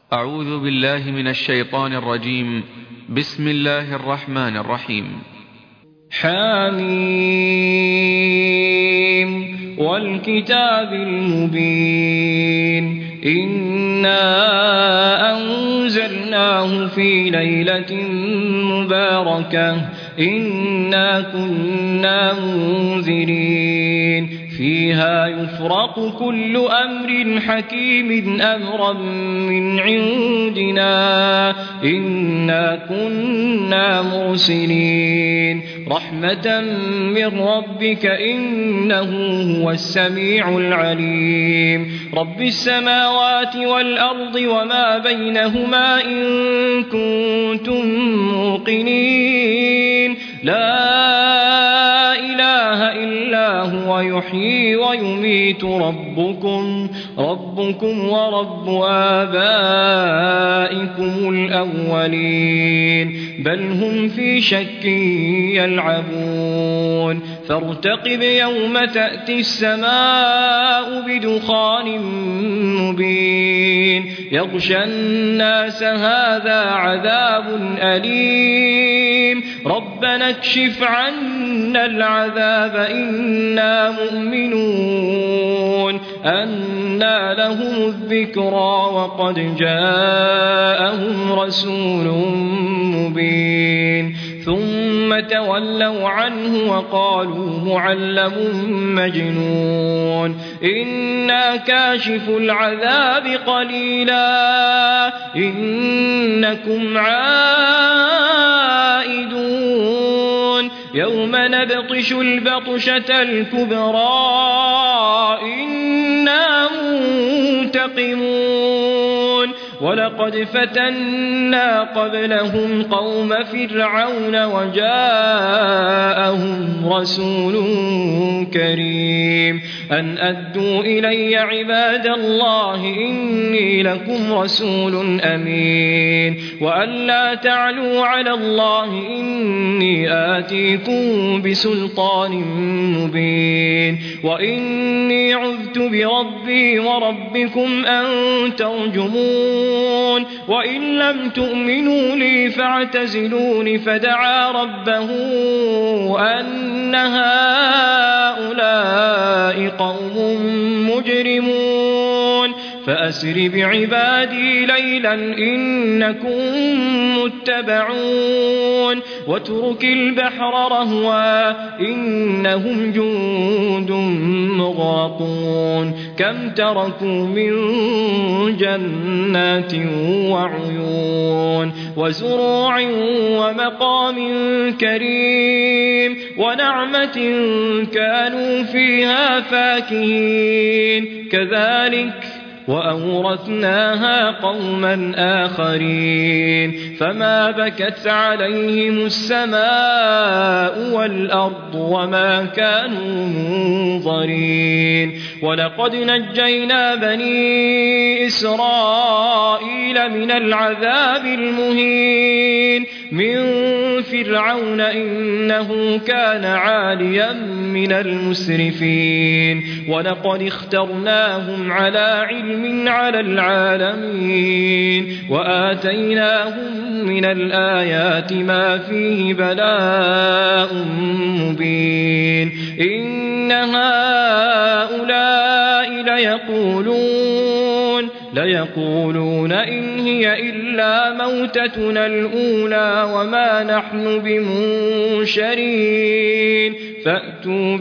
أعوذ بالله من الشيطان الرجيم. بسم الله الرحمن الرحيم. حميم والكتاب المبين إنا أنزلناه في ليلة مباركة إنا كنا منذرين فيها يفرق كل أمر حكيم أمرا من عندنا إنا كنا مرسلين رحمة من ربك إنه هو السميع العليم رب السماوات والأرض وما بينهما إن كنتم موقنين لا إله إلا هو يحيي ويميت ربكم ورب آبائكم الأولين بل هم في شك يلعبون فارتقب يوم تأتي السماء بدخان مبين يغشى الناس هذا عذاب أليم ربنا اكشف عنا العذاب إنا مؤمنون أنى لهم الذكرى وقد جاءهم رسول مبين ثم تولوا عنه وقالوا معلم مجنون إنا كاشف العذاب قليلا إنكم عائدون يوم نبطش البطشة الكبرى إنا منتقمون ولقد فتنا قبلهم قوم فرعون وجاءهم رسول كريم أن أدوا إلي عباد الله إني لكم رسول أمين وأن لا تعلوا على الله إني آتيكم بسلطان مبين وإني عذت بربي وربكم أن ترجمون وإن لم تؤمنوا لي فاعتزلون فدعا ربه أن هؤلاء قوم مجرمون فأسر بعبادي ليلا إنكم متبعون واترك البحر رهوا إنهم جند مغرقون كم تركوا من جنات وعيون وزروع ومقام كريم ونعمة كانوا فيها فاكهين كذلك وأورثناها قوما آخرين فما بكت عليهم السماء والأرض وما كانوا منظرين ولقد نجينا بني إسرائيل من العذاب المهين من فرعون إنه كان عاليا من المسرفين ولقد اخترناهم على علم على العالمين وآتيناهم من الآيات ما فيه بلاء مبين إن هؤلاء ليقولون إن هي إلا موتتنا الأولى وما نحن بمنشرين فأتوا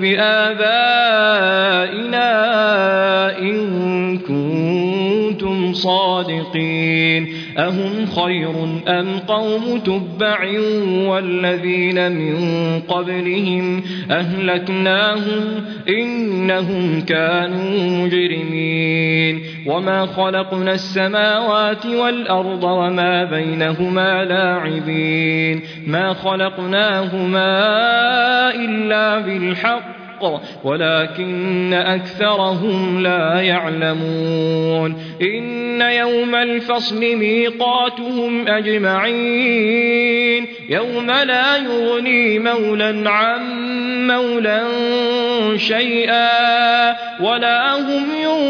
بآبائنا إن كنتم صادقين أهم خير أم قوم تبع والذين من قبلهم أهلكناهم إنهم كانوا مجرمين وما خلقنا السماوات والأرض وما بينهما لاعبين ما خلقناهما إلا بالحق ولكن أكثرهم لا يعلمون إن يوم الفصل ميقاتهم أجمعين يوم لا يغني مولى عن مولى شيئا ولا هم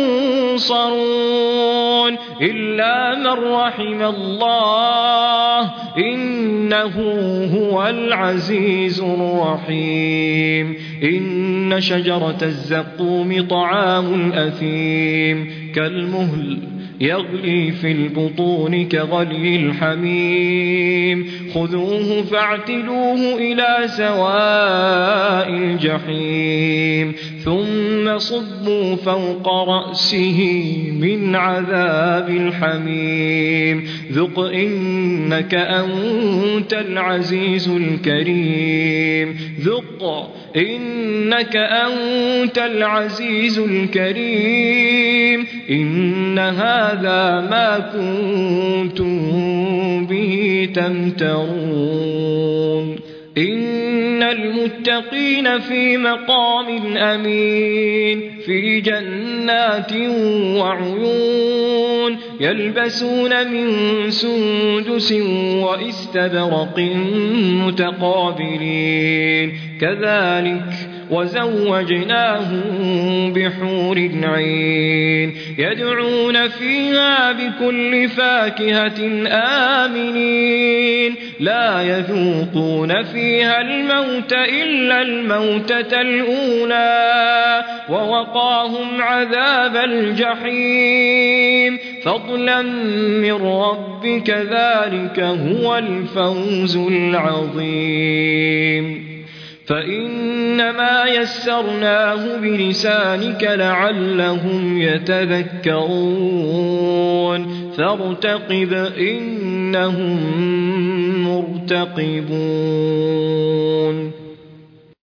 ينصرون إلا من رحم الله إنه هو العزيز الرحيم إن شجرة الزقوم طعام الأثيم كالمهل يغلي في البطون كغلي الحميم خذوه فاعتلوه إلى سواء الجحيم ثم صبوا فوق رأسه من عذاب الحميم ذق إنك أنت العزيز الكريم ذق إنك أنت العزيز الكريم إن هذا ما كنتم به تمترون إن المتقين في مقام أمين في جنات وعيون يلبسون من سندس وإستبرق متقابلين كذلك وزوجناهم بحور عين يدعون فيها بكل فاكهة آمنين لا يذوقون فيها الموت إلا الموتة الأولى ووقاهم عذاب الجحيم فضلا من ربك ذلك هو الفوز العظيم فإنما يسرناه بلسانك لعلهم يتذكرون فارتقب إنهم مرتقبون